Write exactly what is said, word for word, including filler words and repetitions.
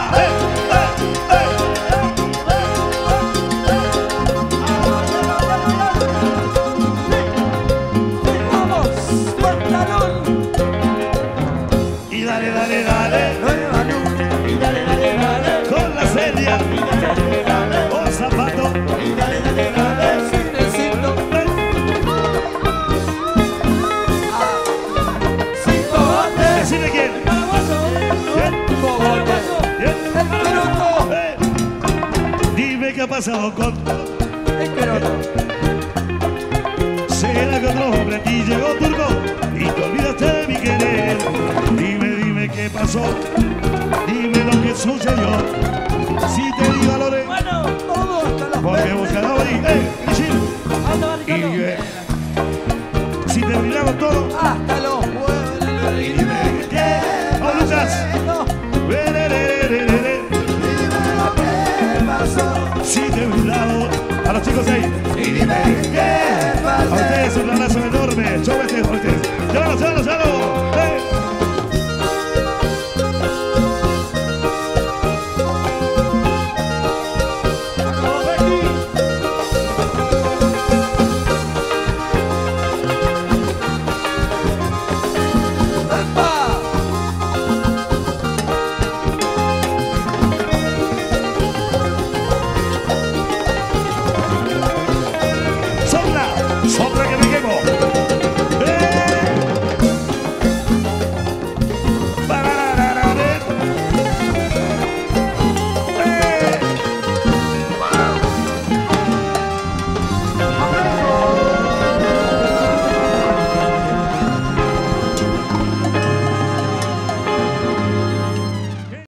¡Eh! ¡Eh! ¡Eh! ¡Vamos! ¡Pantalón! Y dale, dale, dale. Nueva luna. Y dale, dale, dale. Con la seria. Y dale, dale, dale. Con zapato. Y dale, dale, dale. Sin el signo. Ah. Sin cogote. Decime quién. ¿Quién? Cogote. ¿Quién? El peloto. Eh. Dime qué ha pasado con. El peloto. ¿Será que otro hombre a ti llegó turco y te olvidaste de mi querer? Dime, dime qué pasó, dime lo que sucedió. Si te di valores, Bueno, todo hasta las porque veinte. buscaba ahí, eh, Cristín. ¿Dónde va Y Ricardo? eh, si terminamos todo, Hasta los huevos. y dime qué. ¡Vamos, Lucas! Re, re, re, re, re, re. Si te he olvidado, a los chicos ahí. Y dime qué. A ustedes un abrazo enorme. Yo me dejo a ustedes. ¡Llámalo, llámalo, llámalo! ¡Eh! ¡Epa!